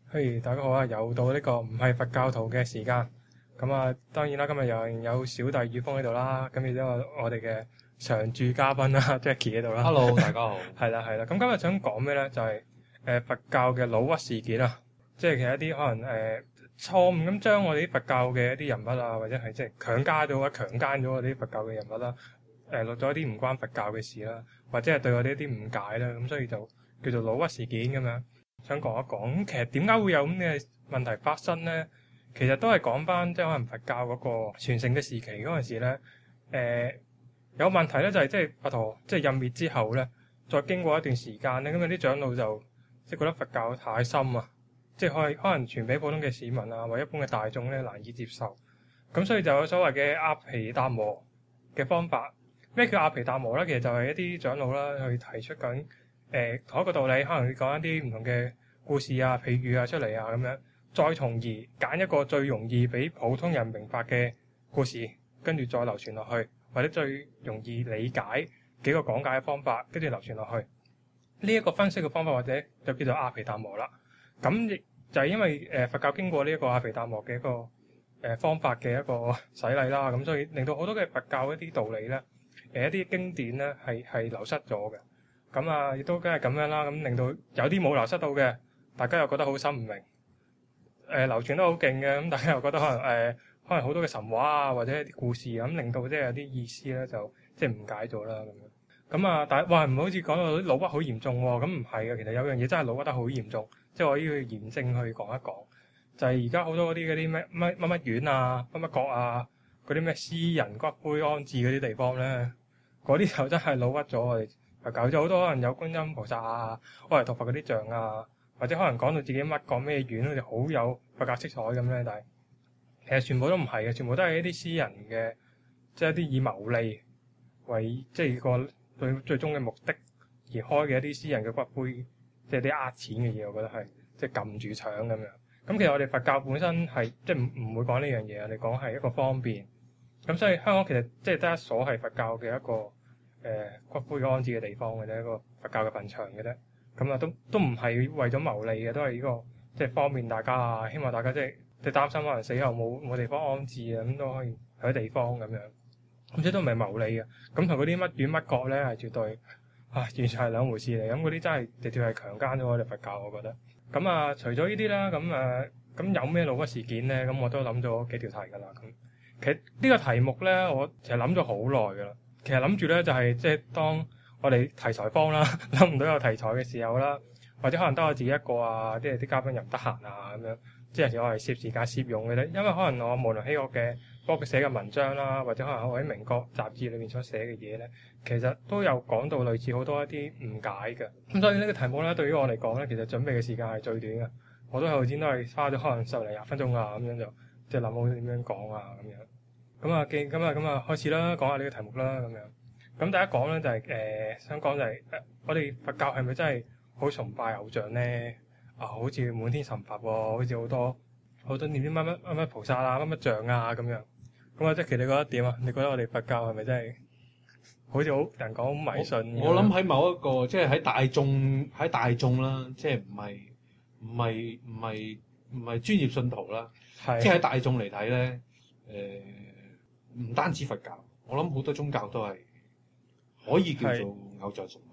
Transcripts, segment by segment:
嘿，大家好啊！又到呢個唔係佛教徒嘅時間，咁啊，當然啦，今日有小弟宇峰喺度啦，咁亦都有我哋嘅常駐嘉賓啦，Jackie 喺度啦。 Hello，大家好。 係啦係啦，咁今日想講咩咧？就係、佛教嘅老屈事件啊，即係其實一啲可能錯誤咁將我哋啲佛教嘅一啲人物啊，或者係即係強姦咗我哋啲佛教嘅人物啦，錄咗一啲唔關佛教嘅事啦，或者係對我哋一啲誤解啦，咁所以就叫做老屈事件咁樣。想講一講，咁其實點解會有咁嘅問題發生咧？其實都係講翻即係可能佛教嗰個傳承嘅時期嗰陣時咧，有問題咧就係即係佛陀即係入滅之後咧，再經過一段時間咧，咁有啲長老就即係覺得佛教太深啊，即係可能傳俾普通嘅市民啊或者一般嘅大眾咧難以接受，咁所以就有所謂嘅阿毗達摩嘅方法。咩叫阿毗達摩咧？其實就係一啲長老啦去提出緊。同一個道理，可能會講一啲唔同嘅故事啊、譬喻啊出嚟啊咁樣，再從而揀一個最容易俾普通人明白嘅故事，跟住再流傳落去，或者最容易理解幾個講解嘅方法，跟住流傳落去。呢一個分析嘅方法或者就叫做阿毗達摩啦。咁亦就係因為佛教經過呢一個阿毗達摩嘅一個方法嘅一個洗禮啦，咁所以令到好多嘅佛教一啲道理咧，一啲經典咧係流失咗嘅。咁啊，亦都梗係咁樣啦，咁令到有啲冇流失到嘅，大家又覺得好心唔明，流傳得好勁嘅，咁大家又覺得可能好多嘅神話啊，或者一啲故事咁，令到即係有啲意思咧，就即係誤解咗啦咁樣。咁啊，但係話唔好似講到啲老屈好嚴重喎，咁唔係嘅，其實有樣嘢真係老屈得好嚴重，即係我要嚴正去講一講，就係而家好多嗰啲乜院啊、乜國啊，嗰啲咩私人骨灰安置嗰啲地方咧，嗰啲就真係老屈咗我哋。佛教就好多可能有觀音菩薩啊、阿彌陀佛嗰啲像啊，或者可能講到自己乜講咩院，好似好有佛教色彩咁咧。但係其實全部都唔係嘅，全部都係一啲私人嘅，即係一啲以牟利為即係個最終嘅目的而開嘅一啲私人嘅骨灰，即係啲呃錢嘅嘢。我覺得係即係撳住搶咁樣。咁其實我哋佛教本身係即係唔會講呢樣嘢，我哋講係一個方便。咁所以香港其實即係得一所係佛教嘅一個。骨灰安置嘅地方嘅啫，一個佛教嘅墳場嘅啫，咁啊都唔係為咗牟利嘅，都係呢個即係方便大家啊，希望大家即係擔心可能死後冇地方安置啊，咁都可以去啲地方咁樣，咁即係都唔係牟利嘅，咁同嗰啲乜院乜國咧係絕對完全係兩回事嚟，咁嗰啲真係直接係強姦咗我哋佛教，我覺得。咁啊，除咗呢啲啦，咁有咩老屈事件咧？咁我都諗咗幾條題㗎啦。咁其實呢個題目咧，我其實諗咗好耐㗎啦。其實諗住咧就係即係當我哋題材荒啦，諗唔到有題材嘅時候啦，或者可能得我自己一個啊，即係啲嘉賓又唔得閒啊咁樣，即係有時我係攝時間攝用嘅啫。因為可能我無論喺我嘅幫佢寫嘅文章啦，或者可能我喺明國雜誌裏面所寫嘅嘢咧，其實都有講到類似好多一啲誤解嘅。咁所以呢個題目咧，對於我嚟講咧，其實準備嘅時間係最短嘅。我都頭先都係花咗可能10零20分鐘啊，咁樣就即係諗好點樣講啊咁樣。咁啊，開始啦，講下呢個題目啦，咁樣。咁第一講咧就係想講就係我哋佛教係咪真係好崇拜偶像咧？好似滿天神佛喎，好似好多念啲乜菩薩啊、乜像啊咁樣。咁啊，即係你覺得點啊？你覺得我哋佛教係咪真係好似好人講好迷信？ 我諗喺某一個即係喺大眾啦，即係唔係專業信徒啦，即係喺大眾嚟睇咧，唔單止佛教，我諗好多宗教都係可以叫做偶像崇拜。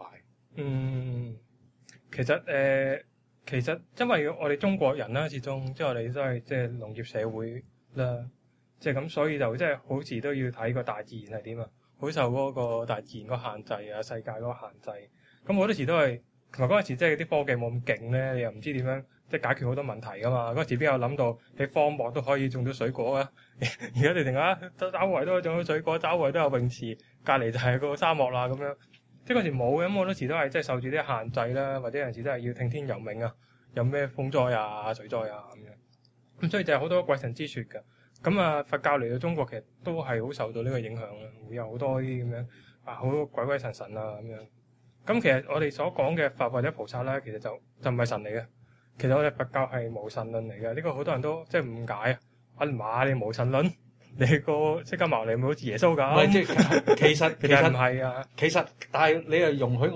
其實因為我哋中國人啦，始終即係我哋都係即係農業社會啦，即係咁，所以就即係好似都要睇個大自然係點啊，好受嗰個大自然個限制啊，世界嗰個限制。咁好多時都係同埋嗰陣時即係啲科技冇咁勁咧，你又唔知點樣即係解決好多問題噶嘛。嗰陣時邊有諗到你荒漠都可以種到水果啊？而家你定下周圍都可以種到水果，周圍都有泳池，隔離就係個沙漠啦咁樣。即係嗰時冇嘅，咁好多時都係即係受住啲限制啦，或者有陣時都係要聽天由命啊，有咩風災啊、水災啊咁樣。咁所以就係好多鬼神之説㗎。咁啊，佛教嚟到中國其實都係好受到呢個影響啦，會有好多啲咁樣好多鬼鬼神神啊咁樣。咁其實我哋所講嘅佛或者菩薩咧，其實就唔係神嚟嘅。其實我哋佛教係無神論嚟嘅，呢個好多人都即係誤解啊！阿媽你無神論？你個釋迦牟尼咪好似耶穌㗎？ 唔係，即係其實唔係啊。 其實，但係你又容許我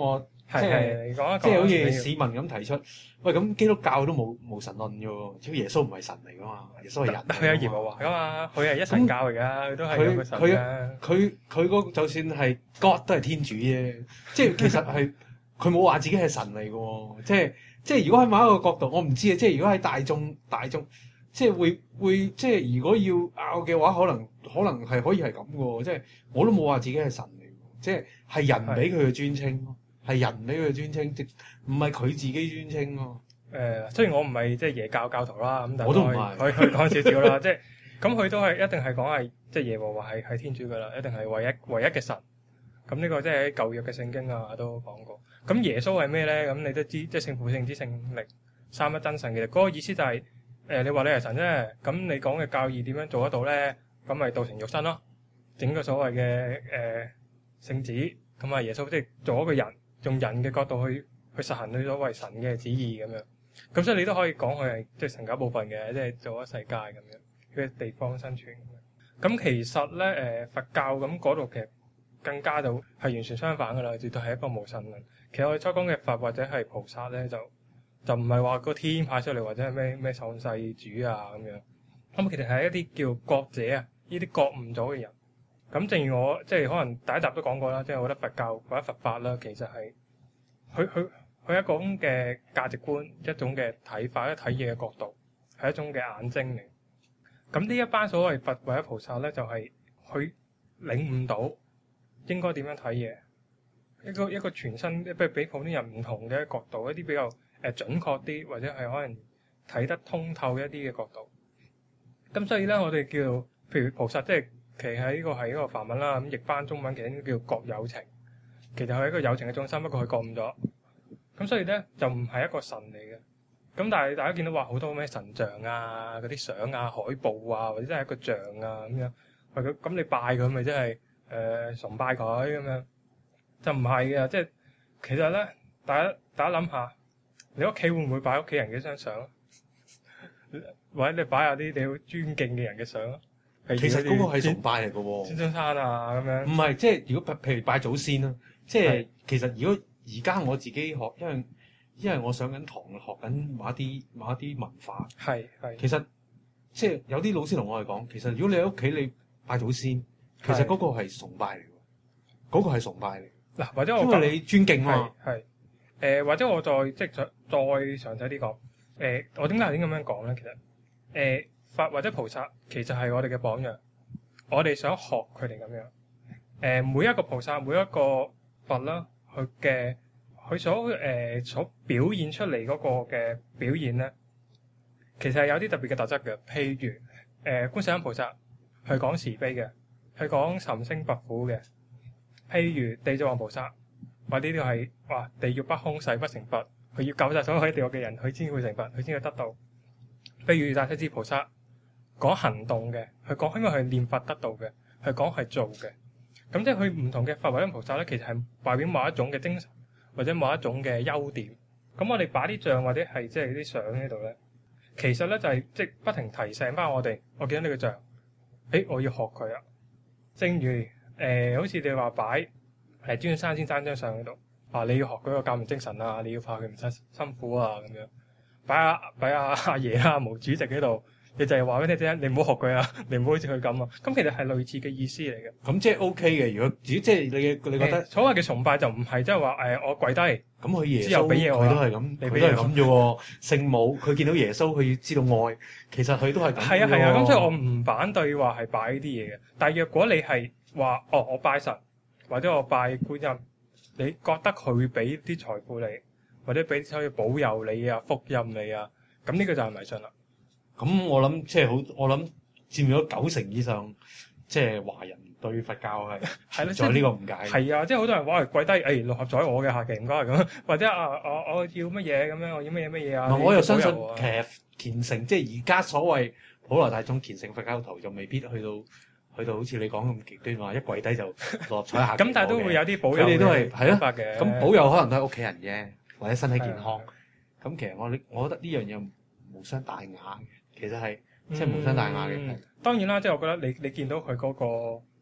係講一講， 即係好似市民咁提出，喂咁基督教都冇神論嘅喎，只要耶穌唔係神嚟噶嘛，耶穌係人。 佢係耶和華噶嘛，佢係一神教嚟㗎，佢都係有個神㗎。 佢嗰就算係 God 都係天主啫，即係其實係佢冇話自己係神嚟嘅喎，即係如果喺某一個角度，我唔知啊，即係如果喺大眾，即係會即係如果要拗嘅話，可能係可以係咁嘅喎，即係我都冇話自己係神嚟，即係人俾佢嘅尊稱咯，係人俾佢嘅尊稱，即唔係佢自己尊稱咯。 雖然我唔係即係耶教教徒啦，咁但係我都唔係， 可以講少少啦，即係咁佢都係一定係講係即係耶和華係天主㗎啦，一定係唯一嘅神。咁呢個即係喺舊約嘅聖經啊都講過。咁耶穌係咩咧？咁你都知，即係聖父、聖子、聖靈三一真神。其實嗰個意思就係你話你係神啫，咁你講嘅教義點樣做得到咧？咁咪道成肉身咯，整個所謂嘅聖子，咁啊耶穌即係做一個人，用人嘅角度去實行佢所謂神嘅旨意咁樣。咁所以你都可以講佢係即係神嘅一部分嘅，即係做咗世界咁樣嘅地方生存咁樣。咁其實咧佛教咁嗰度其實更加就係完全相反噶啦，絕對係一個無神論。其實我哋所講嘅佛或者係菩薩咧，就唔係話個天派出嚟或者係咩創世主啊咁樣。咁其實係一啲叫覺者啊，呢啲覺悟咗嘅人。咁正如我即係可能第一集都講過啦，即係我覺得佛教或者佛法啦，其實係佢一種嘅價值觀，一種嘅睇法，一睇嘢嘅角度，係一種嘅眼睛嚟。咁呢一班所謂佛或者菩薩咧，就係佢領悟到應該點樣睇嘢，一個全新，比普通人唔同嘅角度，一啲比較準確啲，或者係可能睇得通透一啲嘅角度。咁所以咧，我哋叫譬如菩薩，即係其實呢個係一個梵文啦，咁譯翻中文其實應該叫覺有情。其實係一個有情嘅眾生，不過佢覺悟咗。咁所以咧就唔係一個神嚟嘅。咁但係大家見到話好多咩神像啊、嗰啲相啊、海報啊，或者真係一個像啊咁樣，或者咁你拜佢咪即係崇拜佢咁樣，就唔係嘅。即係其實咧，大家諗下，你屋企會唔會擺屋企人嘅張相？或者你擺下啲你好尊敬嘅人嘅相？ 其實嗰個係崇拜嚟嘅喎， 孫中山啊咁樣。 唔係，即係如果譬如拜祖先啦，即係其實如果而家我自己學，因為我上緊堂學緊某一啲文化，係其實即係有啲老師同我哋講，其實如果你喺屋企你拜祖先，其實嗰個係崇拜嚟嘅，嗰個係崇拜嚟。嗱，或者我因為你尊敬啊， 或者我再詳細啲講，我點解頭先咁樣講咧？其實佛或者菩薩其實係我哋嘅榜樣，我哋想學佢哋咁樣。每一個菩薩，每一個佛啦，佢所表現出嚟嗰個嘅表現咧，其實係有啲特別嘅特質嘅。譬如觀世音菩薩，佢講慈悲嘅，佢講尋聲拔苦嘅。譬如地藏王菩薩，話呢啲係地獄不空，誓不成佛，佢要救晒所有喺地獄嘅人，佢先會成佛，佢先會得到。譬如大勢至菩薩，講行動嘅，佢講因為佢念佛得道嘅，佢講係做嘅。咁即係佢唔同嘅佛或者菩薩咧，其實係代表某一種嘅精神或者某一種嘅優點。咁我哋擺啲像或者係即係啲相喺度咧，其實咧就係即係不停提醒翻我哋，我見到呢個像，我要學佢啊。正如好似你話擺尊山先生張相喺度，你要學佢個教明精神啊，你要怕佢唔辛苦啊咁樣。擺阿爺啊毛主席喺度。你就係話俾你聽，你唔好學佢啊，你唔好好似佢咁啊。咁其實係類似嘅意思嚟嘅。咁即係 OK 嘅。如果即係你覺得所謂嘅崇拜就唔係即係話我跪低，咁佢耶穌之後俾嘢我，佢都係咁，佢都係咁啫喎。聖母佢見到耶穌，佢要知道愛，其實佢都係咁。係啊。咁所以我唔反對話係擺呢啲嘢嘅。但係若果你係話我拜神或者我拜觀音，你覺得佢會俾啲財富你，或者俾可以保佑你啊、福蔭你啊，咁呢個就係迷信啦。咁我諗即係好，我諗佔咗90%以上，即係華人對佛教係在呢個誤解。係啊，即係好多人話跪低，六合彩我嘅下期唔該咁，或者我要乜嘢咁樣，我要乜嘢啊？我又相信其實虔誠，即係而家所謂普羅大眾虔誠佛教徒就未必去到好似你講咁極端話，一跪低就六合彩下期。咁但係都會有啲保佑，佢哋都係嘅。咁保佑可能都係屋企人啫，或者身體健康。咁其實我覺得呢樣嘢無傷大雅嘅。其實係即係無傷大雅嘅。當然啦，即係我覺得你見到佢嗰個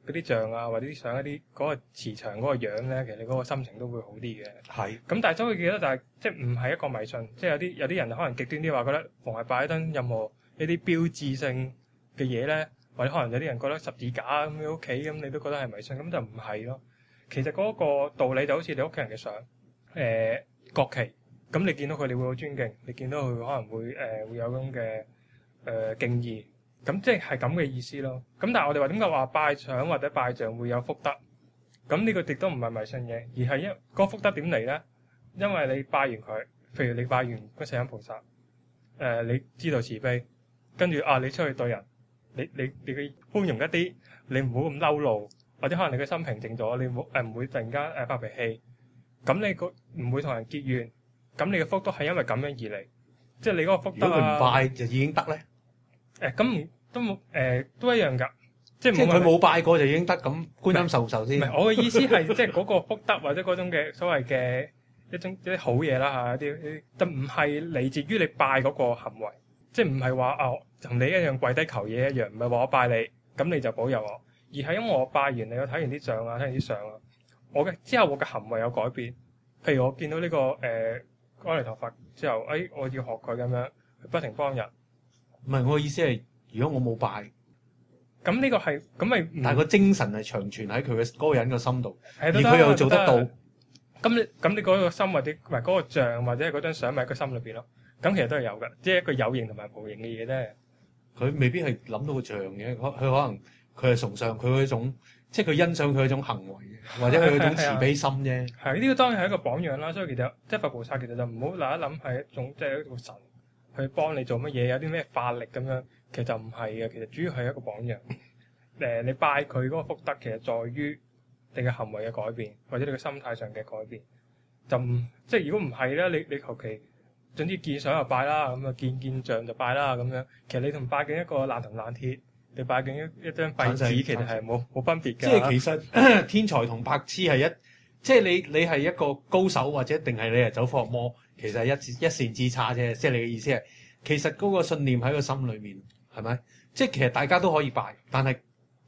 嗰啲像啊，或者上一啲嗰個磁場嗰個樣咧，其實你嗰個心情都會好啲嘅。 係。 咁但係都會記得就係即係唔係一個迷信，即係有啲人可能極端啲話覺得逢係拜登任何一啲標誌性嘅嘢咧，或者可能有啲人覺得十字架咁喺屋企咁，你都覺得係迷信，咁就唔係咯。其實嗰個道理就好似你屋企人嘅相，國旗，咁你見到佢你會好尊敬，你見到佢可能會會有咁嘅敬意，咁即係咁嘅意思咯。咁但係我哋話點解話拜相或者拜像會有福德？咁呢個亦都唔係迷信嘢，而係嗰個福德點嚟咧？因為你拜完佢，譬如你拜完觀世音菩薩，你知道慈悲，跟住你出去對人，你嘅寬容一啲，你唔好咁嬲怒，或者可能你嘅心平靜咗，你唔會突然間發脾氣，咁你唔會同人結怨，咁你嘅福德係因為咁樣而嚟，即係你嗰個福德如果佢唔拜就已經得咧？ 咁都冇都一樣㗎，即係佢冇拜過就已經得，咁觀音受唔受先？ 唔係我嘅意思係即係嗰個福德或者嗰種嘅所謂嘅一啲好嘢啦嚇，啲就唔係嚟自於你拜嗰個行為，即係唔係話同你一樣跪低求嘢一樣，唔係話我拜你咁你就保佑我，而係因為我拜完你，我睇完啲相啊，睇完啲相啊，之後我嘅行為有改變，譬如我見到呢個阿彌陀佛之後，我要學佢咁樣，不停幫人。 唔係，我嘅意思係，如果我冇拜， 咁呢個係咁咪， 但係個精神係長存喺佢嘅嗰個人嘅心度， 而佢又做得到。 咁你嗰個心或者唔係嗰個像或者係嗰張相咪喺個心裏邊咯。咁其實都係有㗎，即係一個有形同埋無形嘅嘢啫。 佢未必係諗到個像嘅，佢可能佢係崇尚佢嗰種，即係佢欣賞佢嗰種行為嘅，或者佢嗰種慈悲心啫。 係呢個當然係一個榜樣啦。所以其實即係佛菩薩其實就唔好嗱一諗係一種即係一個神去幫你做乜嘢，有啲咩法力咁樣，其實就唔係嘅。其實主要係一個榜樣。你拜佢嗰個福德，其實在於你嘅行為嘅改變，或者你嘅心態上嘅改變。就即係如果唔係咧，你求其總之見相就拜啦，咁啊見像就拜啦咁樣。其實你同拜緊一個爛銅爛鐵，你拜緊一張廢紙，其實係冇分別㗎。 即係其實天才同白痴係即係你係一個高手，或者定係你係走火入魔，其實係一線之差啫。即係你嘅意思係，其實嗰個信念喺個心裏面係咪？即係其實大家都可以拜，但係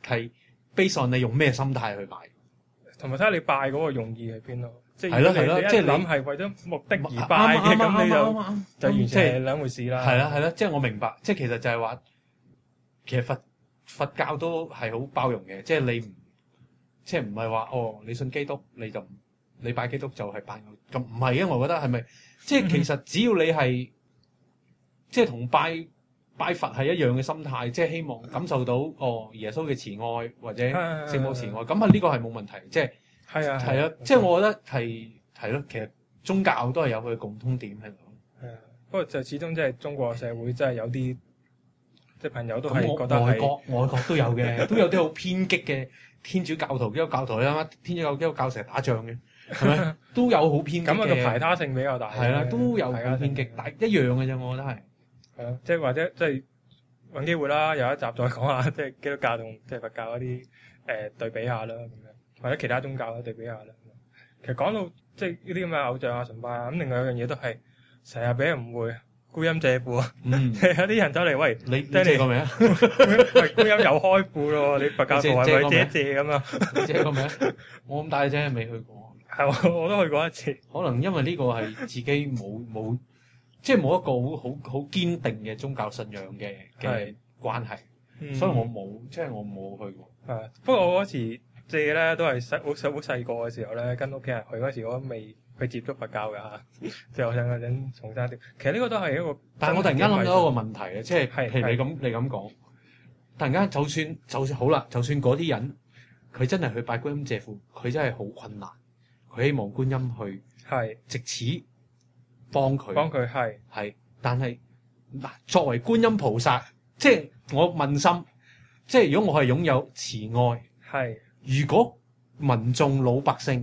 based on你用咩心態去拜， 同埋睇下你拜嗰個用意喺邊咯。即係係咯，即係諗係為咗目的而拜嘅，咁你就完全係兩回事啦。 係啦，即係我明白，即係其實就係話，其實佛教都係好包容嘅，即係你唔即係唔係話你信基督你拜基督就係拜我，咁唔係嘅，我覺得係咪？即係其實只要你係即係同拜佛係一樣嘅心態，即係希望感受到耶穌嘅慈愛或者聖母慈愛，咁呢個係冇問題，即係。係啊，即係我覺得係咯，其實宗教都係有佢嘅共通點喺度。 係啊，不過就始終即係中國社會真係有啲即係朋友都係覺得係外國都有嘅，都有啲好偏激嘅天主教徒、基督教徒啦，天主教、基督教成日打仗嘅，係咪？都有好偏激嘅。咁個排他性比較大。 係啦，都有好偏激，但係一樣嘅啫，我覺得係。 係啊，即係或者即係揾機會啦，有一集再講下即係基督教同即係佛教嗰啲對比下啦咁樣。或者其他宗教對比下啦。其實講到即係呢啲咁嘅偶像啊、崇拜啊，咁另外有樣嘢都係成日俾人誤會，觀音借庫啊。有啲人走嚟喂， 你借過未啊？ 觀音有開庫咯，你佛教徒係咪借咁啊？ 你借過未啊？我咁大隻未去過。 係我都去過一次。可能因為呢個係自己冇即係冇一個好堅定嘅宗教信仰嘅關係，所以我冇去過。 係，不過我嗰時借咧都係好細個嘅時候咧，跟屋企人去嗰時，我都未去接觸佛教㗎嚇，就我想嗰陣重生啲。其實呢個都係一個， 但係我突然間諗到一個問題啊，即係譬如你咁講，突然間就算好啦，就算嗰啲人佢真係去拜觀音借庫，佢真係好困難，佢希望觀音去藉此幫佢係，但係嗱作為觀音菩薩，即係我問心，即係如果我係擁有慈愛如果民眾老百姓，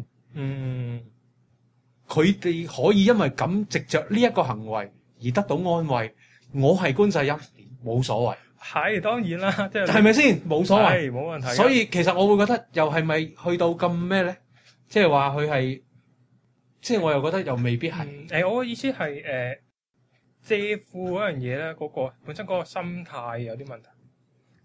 佢哋可以因為咁藉着呢一個行為而得到安慰，我係觀世音冇所謂。 係當然啦，即係咪先冇所謂， 冇問題。 所以其實我會覺得又係咪去到咁咩咧？即係話佢係，即係我又覺得又未必係。 我嘅意思係借庫嗰樣嘢咧，嗰個本身嗰個心態有啲問題。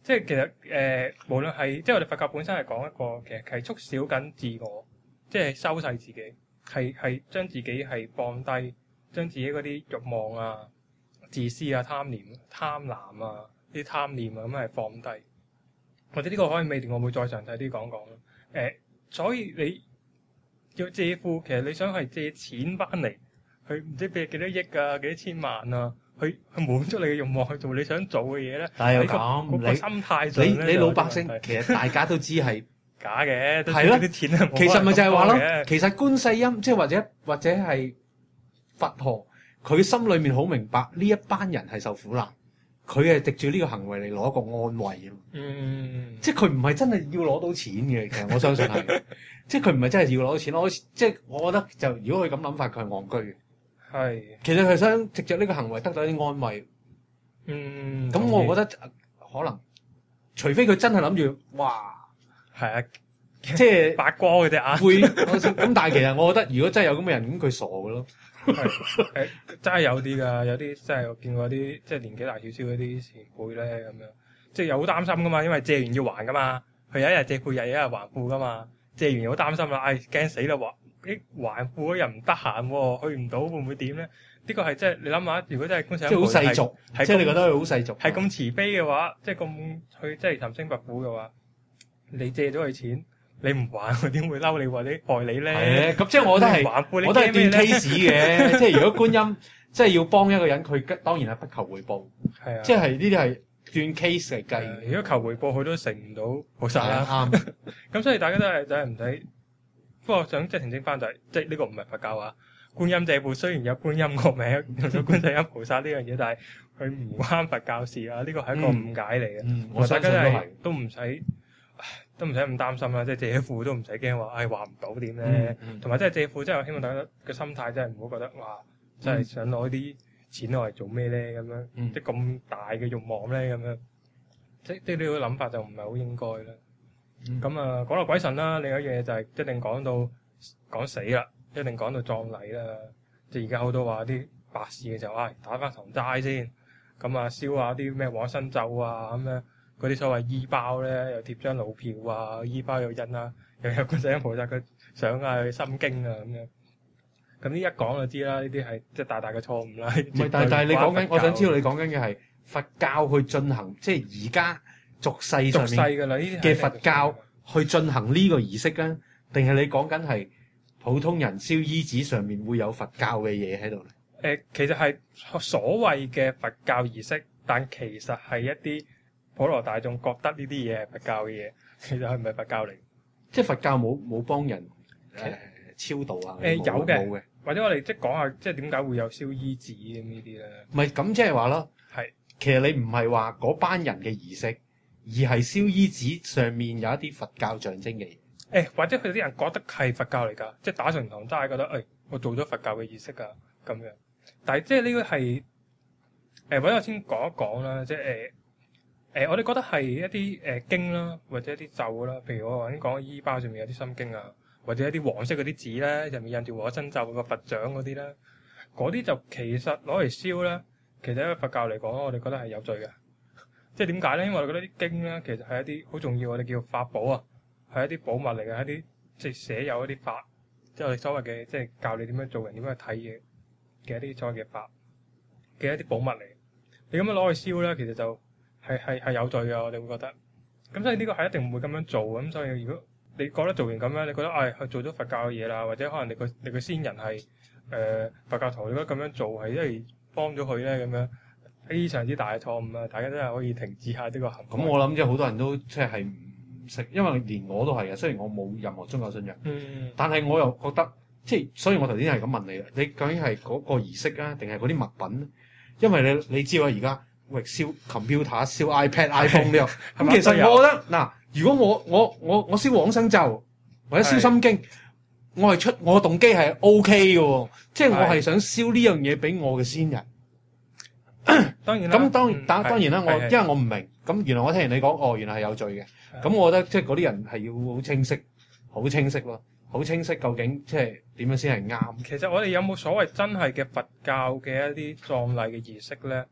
即係其實無論係即係我哋佛教本身係講一個其實係促少緊自我，即係修飾自己，係將自己係放低，將自己嗰啲慾望啊、自私啊、貪婪啊、啲貪念啊咁係放低。或者呢個可以未定，我會再詳細啲講講咯。所以你要借庫，其實你想係借錢翻嚟，去唔知俾幾多億啊、幾多千萬啊，去滿足你嘅慾望，去做你想做嘅嘢咧。 但係又咁， 嗰個心態上咧， 你老百姓其實大家都知係假嘅， 係咯， 啲錢係冇。 其實咪就係話咯，其實觀世音即係或者係佛陀，佢心裏面好明白呢一班人係受苦難。佢係藉住呢個行為嚟攞一個安慰啊！即係佢唔係真係要攞到錢嘅，其實我相信係，即係佢唔係真係要攞到錢。即係我覺得就如果佢咁諗法，佢係戇居嘅。係，其實佢想藉着呢個行為得到一啲安慰。咁我覺得可能，除非佢真係諗住，哇，係啊，即係發光嘅隻眼會咁。但係其實我覺得，如果真係有咁嘅人，咁佢傻嘅咯。真係有啲㗎，有啲真係我見過啲即係年紀大少少嗰啲前輩咧咁樣，即係又好擔心㗎嘛，因為借完要還㗎嘛，佢有一日借庫，有一日還庫㗎嘛，借完又好擔心啦，驚死啦喎！還庫嗰日唔得閒喎，去唔到會唔會點咧？呢個係即係你諗下，如果真係觀世音菩薩，即係好世俗，即係你覺得佢好世俗，係咁慈悲嘅話，即係咁去即係尋聲拔苦嘅話，你借咗佢錢。你唔還佢點會嬲你或者害你咧？係咁即係我覺得係，我都係斷 case 嘅。即係如果觀音即係要幫一個人，佢當然係不求回報。係啊，即係呢啲係斷 case 嚟計。如果求回報，佢都成唔到菩薩啦。啱。咁所以大家都係真係唔使。不過想即係澄清翻就係，即係呢個唔係佛教啊。觀音借庫雖然有觀音個名，用咗觀世音菩薩呢樣嘢，但係佢唔關佛教事啊。呢個係一個誤解嚟嘅。我大家都唔使。都唔使咁擔心啦，即係借庫都唔使驚話，還唔到點咧？同埋即係借庫，即係我希望大家嘅心態真係唔好覺得哇，真係想攞啲錢攞嚟做咩咧咁樣，即係咁大嘅慾望咧咁樣，即係呢個諗法就唔係好應該啦。咁講到鬼神啦，另一樣嘢就係一定講死啦，一定講到葬禮啦。即係而家好多話啲白事嘅時候，打翻堂齋先，咁燒下啲咩往生咒啊咁樣。嗰啲所謂衣包咧，又貼張老票啊，衣包又印啊，又有觀世音菩薩嘅相啊，佢心經啊咁樣。咁呢一講就知啦，呢啲係即係大大嘅錯誤啦。唔係，但係你講緊，我想知道你講緊嘅係佛教去進行，即係而家俗世上面嘅佛教去進行呢個儀式啊，定係你講緊係普通人燒衣紙上面會有佛教嘅嘢喺度咧？ 其實係所謂嘅佛教儀式，但其實係一啲普羅大眾覺得呢啲嘢係佛教嘅嘢，其實係唔係佛教嚟？ 即係佛教冇幫人超度啊？ 有嘅，或者我哋即係講下，即係點解會有燒衣紙咁呢啲咧？ 唔係咁即係話咯，係其實你唔係話嗰班人嘅儀式，而係燒衣紙上面有一啲佛教象徵嘅嘢。 或者佢哋啲人覺得係佛教嚟㗎，即係打上堂齋覺得我做咗佛教嘅儀式㗎咁樣。但係即係呢個係或者我先講一講啦，即係我哋覺得係一啲經啦，或者一啲咒啦，譬如我頭先講衣包上面有啲心經啊，或者一啲黃色嗰啲紙咧，入面印住往生咒個佛像嗰啲咧，嗰啲就其實攞嚟燒咧，其實喺佛教嚟講，我哋覺得係有罪嘅。即係點解咧？因為我哋覺得啲經咧，其實係一啲好重要，我哋叫法寶啊，係一啲寶物嚟嘅，係一啲即係寫有一啲法，即係我哋所謂嘅即係教你點樣做人、點樣去睇嘢嘅一啲所謂嘅法嘅一啲寶物嚟。你咁樣攞去燒咧，其實就係有罪嘅，我哋會覺得。咁所以呢個係一定唔會咁樣做。咁所以如果你覺得做完咁樣，你覺得去做咗佛教嘅嘢啦，或者可能你個先人係佛教徒，你覺得咁樣做係因為幫咗佢咧，咁樣非常之大嘅錯誤啊！大家真係可以停止下呢個行為。 咁我諗即係好多人都即係唔識，因為連我都係嘅。雖然我冇任何宗教信仰，但係我又覺得即係，所以我頭先係咁問你啦。你究竟係嗰個儀式啊，定係嗰啲物品？因為你知道而家燒 computer、燒 iPad、iPhone 呢個，咁其實我覺得嗱，如果我燒往生咒或者燒心經，我嘅動機係 OK 嘅，即係我係想燒呢樣嘢俾我嘅先人。 當然啦， 咁當然啦，因為我唔明，咁原來我聽完你講，原來係有罪嘅，咁我覺得即係嗰啲人係要好清晰，好清晰咯，好清晰究竟即係點樣先係啱。 其實我哋有冇所謂真係嘅佛教嘅一啲葬禮嘅儀式咧？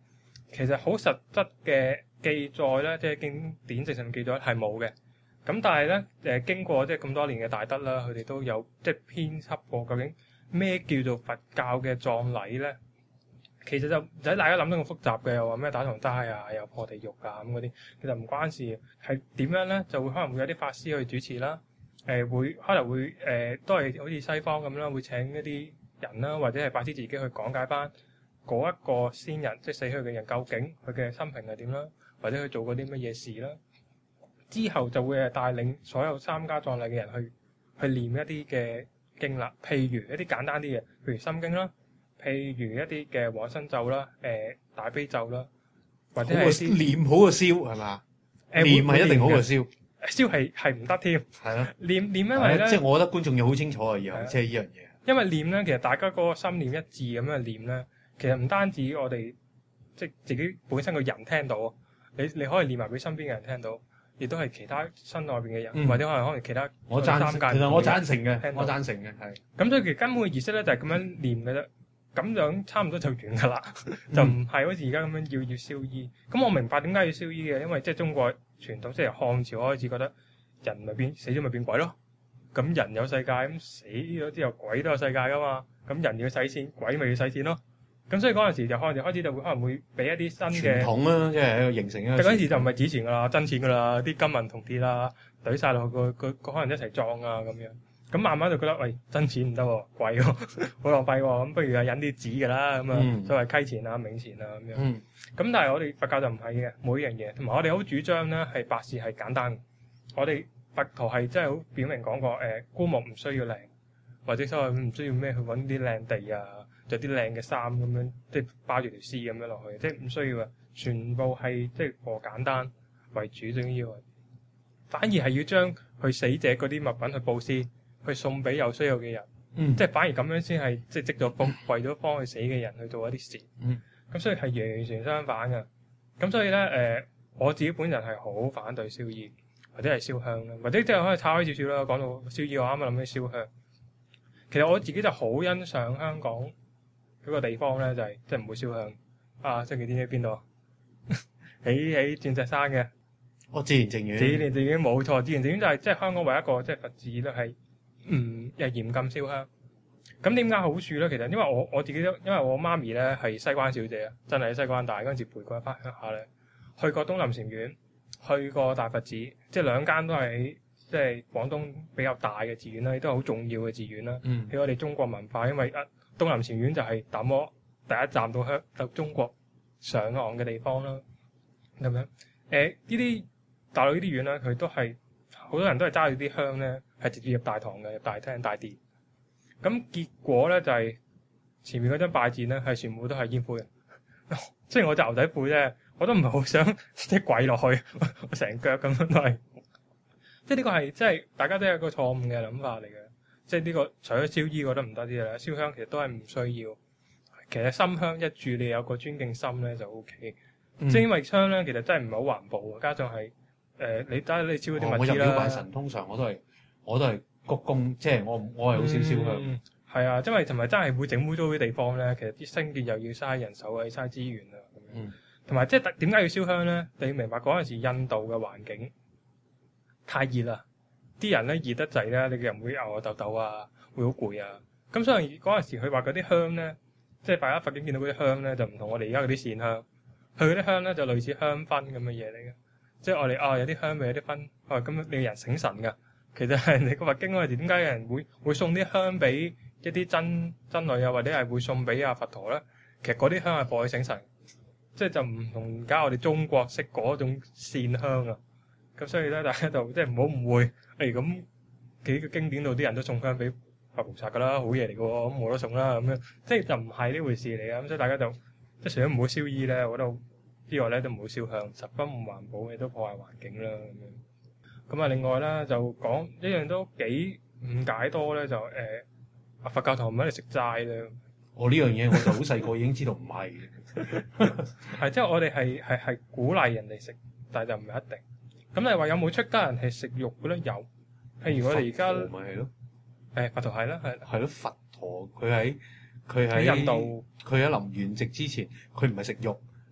其實好實質嘅記載咧，即係經典籍上記載係冇嘅。咁但係咧經過即係咁多年嘅大德啦，佢哋都有即係編輯過究竟咩叫做佛教嘅葬禮咧？其實就唔使大家諗得咁複雜嘅，又話咩打堂齋啊，又破地獄啊咁嗰啲，其實唔關事。係點樣咧？就會可能會有啲法師去主持啦。可能會都係好似西方咁啦，會請一啲人啦，或者係法師自己去講解翻嗰一個先人，即係死去嘅人究竟佢嘅生平係點啦，或者佢做過啲乜嘢事啦。之後就會係帶領所有參加葬禮嘅人去念一啲嘅經啦，譬如一啲簡單啲嘅，譬如心經啦。譬如一啲嘅往生咒啦、大悲咒啦，或者係念好過燒係嘛？念係一定好過燒， 燒係唔得添。係咯，念因為咧， 即係我覺得觀眾要好清楚啊，以後即係呢樣嘢。 因為念咧，其實大家嗰個心念一致咁樣念咧，其實唔單止我哋即係自己本身個人聽到，你可以念埋俾身邊嘅人聽到，亦都係其他身外邊嘅人，或者可能其他其實我贊成嘅，我贊成嘅係。 咁所以其實根本嘅儀式咧就係咁樣念嘅啫。咁樣差唔多就完㗎啦，就唔係好似而家咁樣要燒衣。咁我明白點解要燒衣嘅，因為即係中國傳統，即係由漢朝開始覺得人咪死咗咪變鬼咯。咁人有世界，咁死咗之後鬼都有世界㗎嘛。咁人要使錢，鬼咪要使錢咯。咁所以嗰陣時就開始就會可能會俾一啲新嘅傳統啦，即係喺度形成一個。 嗰陣時就唔係紙錢㗎啦，真錢㗎啦，啲金銀銅鐵啦，懟晒落去個可能一齊裝啊咁樣。咁慢慢就覺得，喂，真錢唔得喎，貴喎，好浪費喎，咁不如係引啲紙㗎啦，咁啊，所謂溪錢啊、冥錢啊咁樣。咁但係我哋佛教就唔係嘅，每樣嘢，同埋我哋好主張咧係白事係簡單。我哋佛陀係真係好表明講過，棺木唔需要靚，或者所謂唔需要咩去揾啲靚地啊，着啲靚嘅衫咁樣，即係包住條屍咁樣落去，即係唔需要嘅，全部係即係過簡單為主最緊要。反而係要將佢死者嗰啲物品去布施。去送俾有需要嘅人，即係反而咁樣先係即係積咗福，為咗幫佢死嘅人去做一啲事。咁所以係完全相反嘅。咁所以咧我自己本人係好反對燒衣或者係燒香啦，或者即係可以拆開少少啦。講到燒衣，我啱啱諗起燒香。其實我自己就好欣賞香港嗰個地方咧，就係即係唔會燒香啊！星期天喺邊度？喺鑽石山嘅。 自然淨苑。 自然淨苑冇錯，自然淨苑就係即係香港唯一一個即係佛寺咧係。又嚴禁燒香，咁點解好處咧？其實因為我自己都，因為我媽咪咧係西關小姐啊，真係喺西關大嗰陣時陪過一翻鄉下咧，去過東林禪院，去過大佛寺，即係兩間都係喺即係廣東比較大嘅寺院啦，亦都係好重要嘅寺院啦。喺我哋中國文化，因為東林禪院就係達摩第一站到中國上岸嘅地方啦。咁樣呢啲大陸呢啲院咧，佢都係好多人都係揸住啲香咧。係直接入大堂嘅，入大廳大殿。咁結果咧就係、是、前面嗰張拜墊咧係全部都係煙灰嘅。雖然我隻牛仔褲啫，我都唔係好想即係跪落去，我成腳咁樣都係。即係呢個係即係大家都有一個錯誤嘅諗法嚟嘅。即係呢個除咗燒衣覺得唔得啲啦，燒香其實都係唔需要。其實心香一炷，你有個尊敬心咧就 O K。即係因為香咧其實真係唔係好環保，加上係你睇你燒嗰啲物資啦。我入廟拜神通常我都係鞠躬，即係我係好少燒香。係啊，因為同埋真係會整污糟啲地方咧，其實啲清潔又要嘥人手啊，嘥資源啊咁樣。同埋即係點解要燒香咧？你要明白嗰陣時印度嘅環境太熱啦，啲人咧熱得滯咧，你嘅人會吽吽豆豆啊，會好攰啊。咁所以嗰陣時佢話嗰啲香咧，即係大家佛經見到嗰啲香咧，就唔同我哋而家嗰啲線香。佢嗰啲香咧就類似香薰咁嘅嘢嚟嘅，即係我哋有啲香味有啲薰，咁你個人醒神㗎。其實係你個佛經嗰陣時，點解有人會送啲香俾一啲僧侶啊，或者係會送俾佛陀咧？其實嗰啲香係幫佢醒神，即係就唔同而家我哋中國式嗰種線香啊。咁所以咧，大家就即係唔好誤會。咁幾個經典度啲人都送香俾佛菩薩㗎啦，好嘢嚟㗎喎，咁我都送啦咁樣，即係就唔係呢回事嚟嘅。咁所以大家就即係除咗唔好燒衣咧，我覺得之外咧都唔好燒香，十分唔環保，亦都破壞環境啦咁樣。咁啊，另外咧就講一樣都幾誤解多咧，就佛教徒唔喺度食齋咧。 我呢樣嘢我就好細個已經知道唔係嘅， 係即係我哋係鼓勵人哋食，但係就唔係一定。咁你話有冇出家人係食肉嘅咧？有，譬如我哋而家咪係咯， 佛陀係啦，係咯，佛陀佢喺印度，佢喺臨圓寂之前，佢唔係食肉，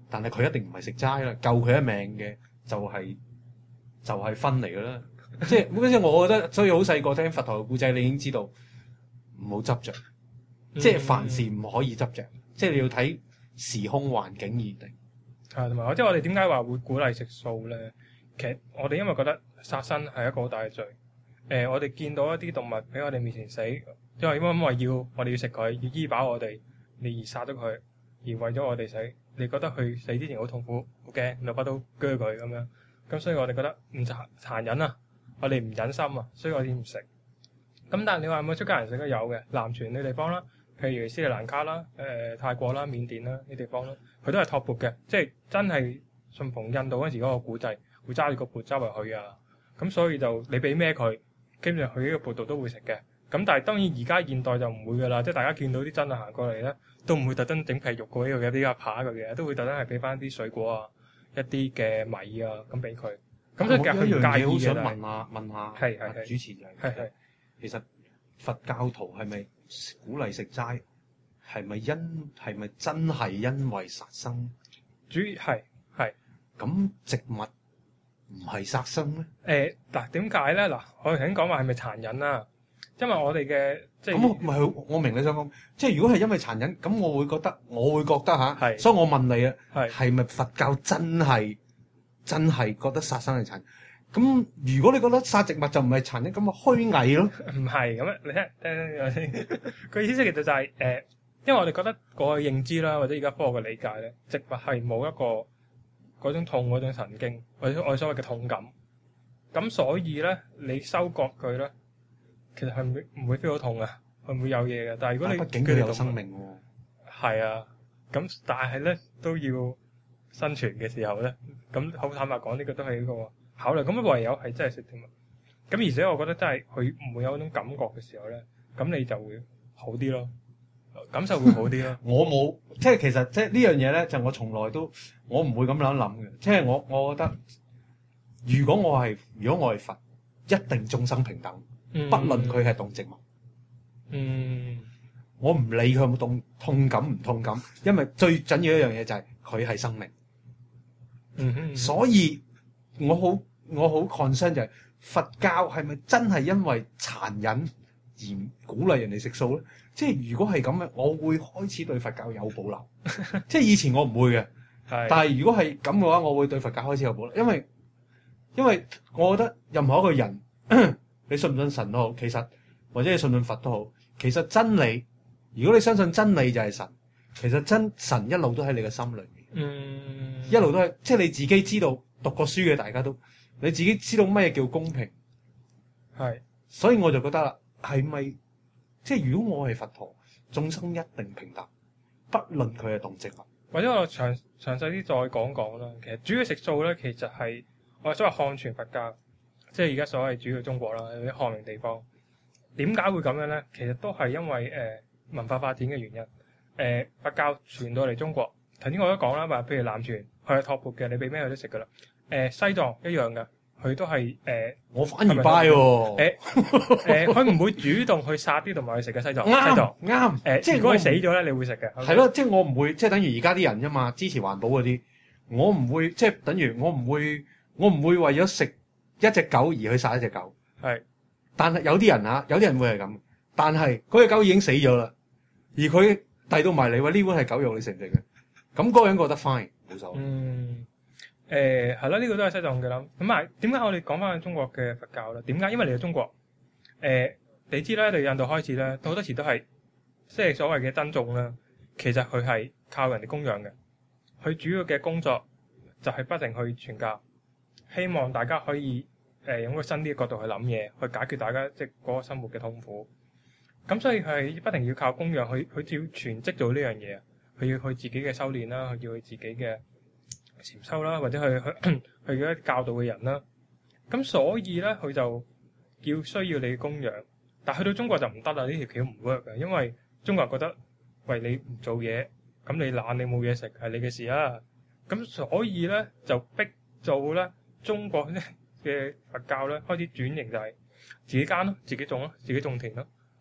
但係佢一定唔係食齋啦，救佢一命嘅就係分嚟㗎啦。即係我覺得，所以好細個聽佛陀嘅故仔，你已經知道唔好執着，即係凡事唔可以執着，即係你要睇時空環境而定。 係同埋，即係我哋點解話會鼓勵食素咧？其實我哋因為覺得殺生係一個好大嘅罪。我哋見到一啲動物喺我哋面前死，因為要我哋要食佢，要醫飽我哋，你而殺咗佢，而為咗我哋死，你覺得佢死之前好痛苦，好驚，攞把刀鋸佢咁樣。咁所以我哋覺得唔殘忍啊，我哋唔忍心啊，所以我哋唔食。咁但係你話有冇出家人食都有嘅，南傳呢地方啦，譬如斯里蘭卡啦、泰國啦、緬甸啦呢地方啦，佢都係托缽嘅，即係真係順逢印度嗰陣時嗰個古仔，會揸住個缽周圍去啊。咁所以就你俾咩佢，基本上佢呢個缽度都會食嘅。咁但係當然而家現代就唔會㗎啦，即係大家見到啲僧侶行過嚟咧，都唔會特登整皮肉過呢度有啲扒佢嘅，都會特登係俾翻啲水果啊、一啲嘅米啊咁俾佢。咁所以佢唔介意嘅。 好想問下係主持就係其實佛教徒係咪鼓勵食齋？係咪真係因為殺生？ 主要係咁植物唔係殺生咩？ 嗱點解咧？嗱，我哋頭先講話係咪殘忍啊？因為我哋嘅即係咁唔係我明你想講，即係如果係因為殘忍，咁我會覺得嚇，所以我問你啊，係咪佛教真係覺得殺生係殘忍？咁如果你覺得殺植物就唔係殘忍，咁咪虛偽咯？ 唔係咁啊！你聽我先，佢意思其實就係因為我哋覺得個認知啦，或者而家科學嘅理解咧，植物係冇一個嗰種痛嗰種神經，或者我哋所謂嘅痛感。咁所以咧，你收割佢咧，其實係唔會 feel 到痛啊，係唔會有嘢嘅。但係如果你畢竟佢有生命喎， 係啊，咁但係咧都要生存嘅時候咧，咁好坦白講，呢個都係一個考慮。咁唯有係真係食添啊。咁而且我覺得真係佢唔會有嗰種感覺嘅時候咧，咁你就會好啲咯，感受會好啲咯。 我冇，即係其實即係呢樣嘢咧，就我從來都我唔會咁樣諗嘅。即係我覺得，如果我係佛，一定眾生平等，不論佢係動植物。我唔理佢有冇痛感唔痛感，因為最緊要一樣嘢就係佢係生命。所以我好 concern 就係佛教係咪真係因為殘忍而鼓勵人哋食素咧？即係如果係咁嘅，我會開始對佛教有保留。即係以前我唔會嘅，但係如果係咁嘅話，我會對佛教開始有保留，因為我覺得任何一個人，你信唔信神都好，其實或者你信唔信佛都好，其實真理，如果你相信真理就係神，其實神一路都喺你嘅心裏面，一路都係，即係你自己知道，讀過書嘅大家都，你自己知道乜嘢叫公平，所以我就覺得啦，係咪即係如果我係佛陀，眾生一定平等，不論佢係動植物。 或者我詳細啲再講講啦。其實主要食素咧，其實係我哋所謂漢傳佛教，即係而家所謂主要中國啦，有啲漢明地方，點解會咁樣咧？其實都係因為文化發展嘅原因。佛教傳到嚟中國，頭先我都講啦，話譬如南傳佢係托缽嘅，你俾咩佢都食噶啦。西藏一樣嘅，佢都係我反而 buy 喎。 佢唔會主動去殺啲動物去食嘅。西藏啱。 即係如果佢死咗咧，你會食嘅。 係咯，即係我唔會，即係等於而家啲人啫嘛，支持環保嗰啲，我唔會，即係等於我唔會為咗食一隻狗而去殺一隻狗。但係有啲人會係咁，但係嗰隻狗已經死咗啦，而佢遞到埋嚟話呢碗係狗肉，你食唔食嘅？咁嗰個人覺得 fine 冇所謂。 係咯，呢個都係西藏嘅諗。咁啊，點解我哋講翻中國嘅佛教咧？點解？因為嚟到中國，你知啦，由印度開始咧，好多時都係即係所謂嘅僧眾啦。其實佢係靠人哋供養嘅，佢主要嘅工作就係不停去傳教，希望大家可以用個新啲嘅角度去諗嘢，去解決大家即係嗰個生活嘅痛苦。咁所以佢係不停要靠供養，佢要全職做呢樣嘢，佢要佢自己嘅修煉啦，佢要佢自己嘅禪修啦，或者去一啲教導嘅人啦。咁所以咧，佢就需要你供養。但去到中國就唔得啦，呢條橋唔 work 嘅，因為中國人覺得喂，你唔做嘢，咁你懶，你冇嘢食係你嘅事啊。咁所以咧就逼做咧中國嘅佛教咧開始轉型，就係自己耕咯，自己種咯，自己種田咯。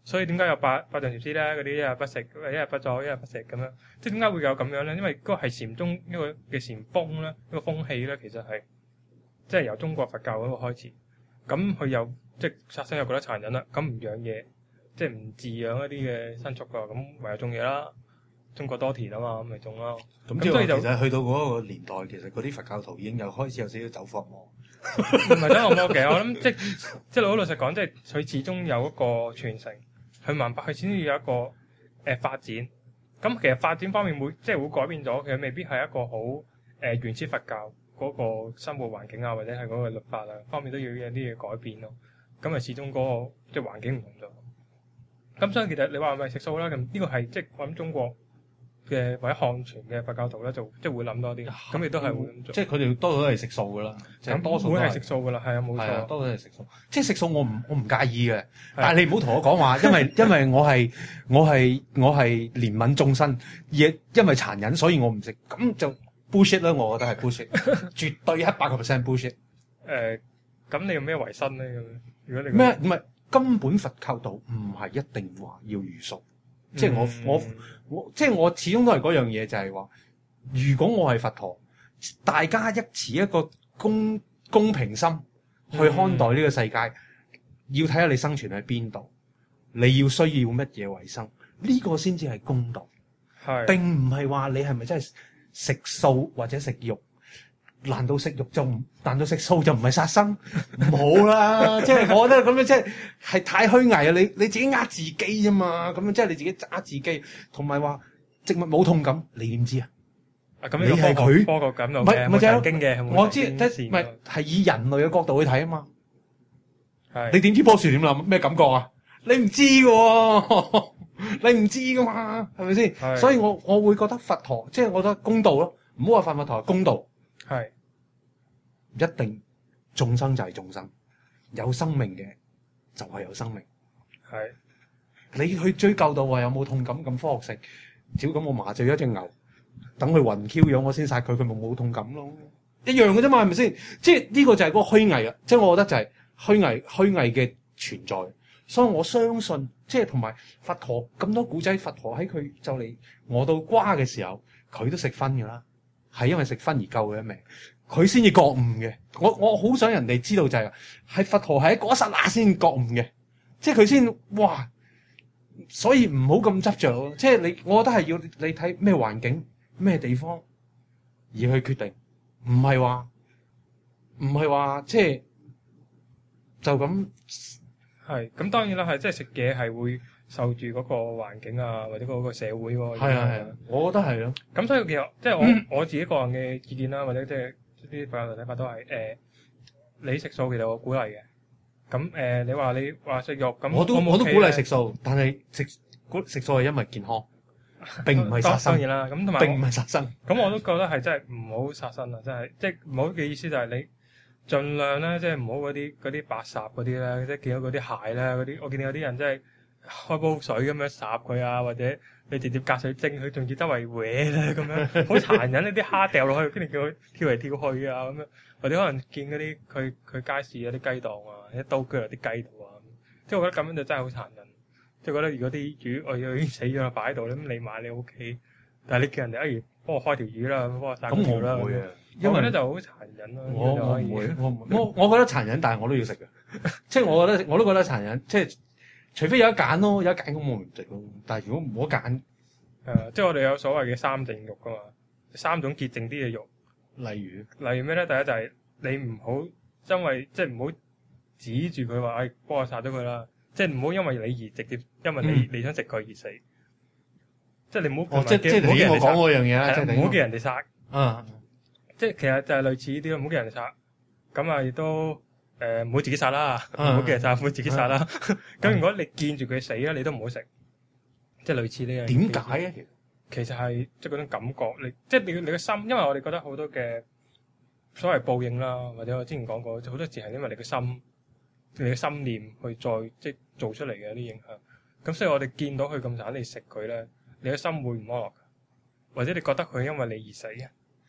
所以點解有百丈禪師咧？嗰啲一日不食，一日不作，一日不食咁樣。即係點解會有咁樣咧？因為嗰個係禪宗一個嘅禪風咧，一個風氣咧，其實係即係由中國佛教嗰個開始。咁佢又即係殺生又覺得殘忍啦，咁唔養嘢，即係唔飼養一啲嘅牲畜噶，咁唯有種嘢啦。中國多田啊嘛，咁咪種咯。 咁所以其實去到嗰個年代，其實嗰啲佛教徒已經有開始有少少走火魔。 唔係走火魔嘅，我諗即係老實講，即係佢始終有一個傳承，佢明白佢先至有一個發展。咁其實發展方面會即係會改變咗，其實未必係一個好原始佛教嗰個生活環境啊，或者係嗰個律法啊方面都要有啲嘢改變咯。咁啊，始終嗰個即係環境唔同咗。咁所以其實你話係咪食素啦？咁呢個係即係我諗中國嘅或者漢傳嘅佛教徒咧，就即係會諗多啲，咁亦都係會咁做。 即係佢哋多數都係食素噶啦， 咁多數會係食素噶啦，係啊，冇錯。 多數都係食素。即係食素我唔介意嘅，但係你唔好同我講話，因為我係憐憫眾生，因為殘忍，所以我唔食。咁就 bullshit 啦，我覺得係 bullshit，絕對100% bullshit。 咁你用咩為生咧？咁如果你咩唔係根本佛教徒唔係一定話要茹素。即係我即係我始終都係嗰樣嘢，就係話，如果我係佛陀，大家持一個公平心去看待呢個世界，要睇下你生存喺邊度，你要需要乜嘢為生，呢個先至係公道。係，並唔係話你係咪真係食素或者食肉？難道食素就唔係殺生？唔好啦，即係我覺得咁樣即係太虛偽啊！你自己呃自己啫嘛，咁樣即係你自己呃自己，同埋話植物冇痛感，你點知啊？ 咁你係佢科學感度嘅，冇神經嘅， 我知，唔係以人類嘅角度去睇啊嘛。係你點知棵樹點諗？咩感覺啊？你唔知嘅，你唔知噶嘛，係咪先？所以我會覺得佛陀即係我覺得公道咯，唔好話佛陀係公道。係，一定眾生就係眾生，有生命嘅就係有生命。係，你去追究到話有冇痛感咁科學性，只要咁我麻醉一隻牛，等佢暈 Q 咗，我先殺佢，佢咪冇痛感咯，一樣嘅啫嘛，係咪先？即係呢個就係嗰個虛偽啊！即係我覺得就係虛偽嘅存在，所以我相信即係同埋佛陀咁多古仔，佛陀喺佢就嚟餓到瓜嘅時候，佢都食薰噶啦。係因為食薰而救佢一命，佢先至覺悟嘅。我好想人哋知道就係佛陀係喺嗰一剎那先覺悟嘅，即係佢先哇。所以唔好咁執着咯，即係我覺得係要你睇咩環境、咩地方而去決定，唔係話即係就咁係。咁當然啦，係即係食嘢係會受住嗰個環境啊，或者嗰個社會喎。係啊，我覺得係咯。咁所以其實即係我自己個人嘅意見啦，或者即係啲佛教徒睇法都係你食素其實我鼓勵嘅。咁你話食肉咁，我都鼓勵食素，但係食素係因為健康，並唔係殺生。當然啦，咁同埋並唔係殺生。咁我都覺得係真係唔好殺生啊！真係即係唔好嘅意思就係你盡量咧，即係唔好嗰啲白烚嗰啲咧，即係見到嗰啲蟹咧，嗰啲我見到有啲人真係開煲水咁樣烚佢啊，或者你直接隔水蒸佢，仲要周圍搲咧咁樣，好殘忍！呢啲蝦掉落去，跟住叫佢跳嚟跳去啊咁樣，或者可能見嗰啲佢街市有啲雞檔啊，一刀鋸落啲雞度啊，即係我覺得咁樣就真係好殘忍。即係覺得如果啲魚我已經死咗啦，擺喺度咧，咁你買你屋企，但係你叫人哋幫我開條魚啦，幫我殺條啦，咁我唔會啊，因為咧就好殘忍咯。我唔會，我覺得殘忍，但係我都要食嘅。即係我都覺得殘忍，即係除非有得揀咯，有得揀咁我唔食咯。但係如果唔好揀，即係我哋有所謂嘅三淨肉噶嘛，三種潔淨啲嘅肉，例如咩咧？第一就係你唔好因為即係唔好指住佢話，幫我殺咗佢啦。即係唔好因為你而直接，因為你想食佢而死。即係你唔好即係頭先我講嗰樣嘢啦，唔好叫人哋殺。即係其實就係類似呢啲咯，唔好叫人哋殺。咁啊，亦都唔好自己殺啦，唔好叫人殺，唔好自己殺啦。咁如果你見住佢死咧，你都唔好食。即係類似呢樣。點解啊？其實係即係嗰種感覺，即係你嘅心，因為我哋覺得好多嘅所謂報應啦，或者我之前講過，好多時係因為你嘅心。你嘅心念去再即係做出嚟嘅一啲影響，咁所以我哋見到佢咁慘，你食佢咧，你嘅心會唔安樂㗎？或者你覺得佢因為你而死啊？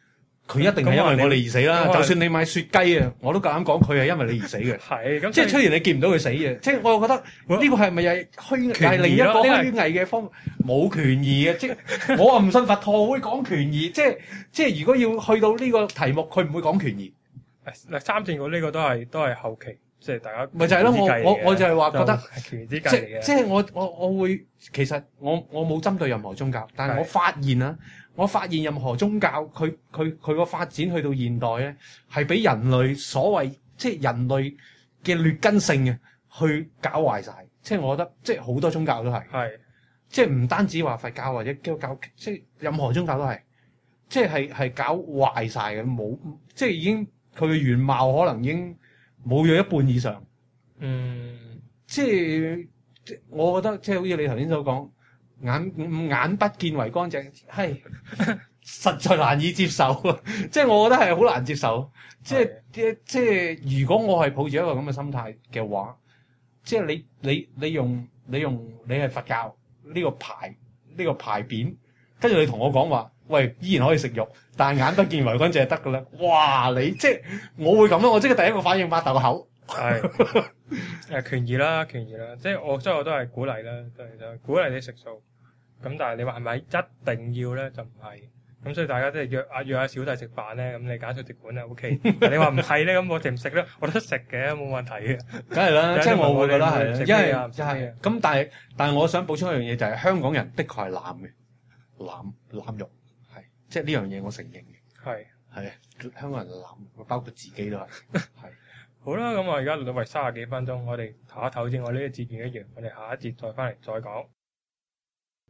佢一定係因為我哋而死啦。就算你買雪雞啊，我都夠膽講佢係因為你而死嘅。 係咁， 即係雖然你見唔到佢死嘅，即係我又覺得呢個係咪又係係另一個虛偽嘅方？冇權宜嘅，即係我啊唔信佛陀會講權宜，即係如果要去到呢個題目，佢唔會講權宜。 嗱，三戰局呢個都係後期，即係大家咪就係咯，我就係話覺得係權宜之計嚟嘅。 即係我會其實我冇針對任何宗教，但係我發現任何宗教佢個發展去到現代咧，係俾人類所謂即係人類嘅劣根性嘅去搞壞晒。即係我覺得即係好多宗教都係，即係唔單止話佛教或者基督教，即係任何宗教都係，即係搞壞晒嘅，冇即係已經佢嘅原貌可能已經冇咗一半以上。即係我覺得即係好似你頭先所講。眼不見為乾淨，係實在難以接受。即係我覺得係好難接受。即係如果我係抱住一個咁嘅心態嘅話，即係你用你係佛教呢個牌匾，跟住你同我講話，喂，依然可以食肉，但係眼不見為乾淨就得噶啦。哇！你即係我會咁樣，我即係第一個反應擘大個口。 係權宜啦，即係我都係鼓勵啦，都係鼓勵你食素。咁但係你話係咪一定要咧？就唔係。咁所以大家即係約下小弟食飯咧，咁你揀素食館啊 OK。你話唔係咧，咁我食唔食咧？我都食嘅，冇問題嘅。 梗係啦，即係我會覺得係，因為係咁，但係我想補充一樣嘢就係香港人的確係濫肉，係即係呢樣嘢我承認嘅。係香港人濫，包括自己都係。係好啦，咁我而家錄到30幾分鐘，我哋唞一唞先。我呢個節目一樣，我哋下一節再翻嚟再講。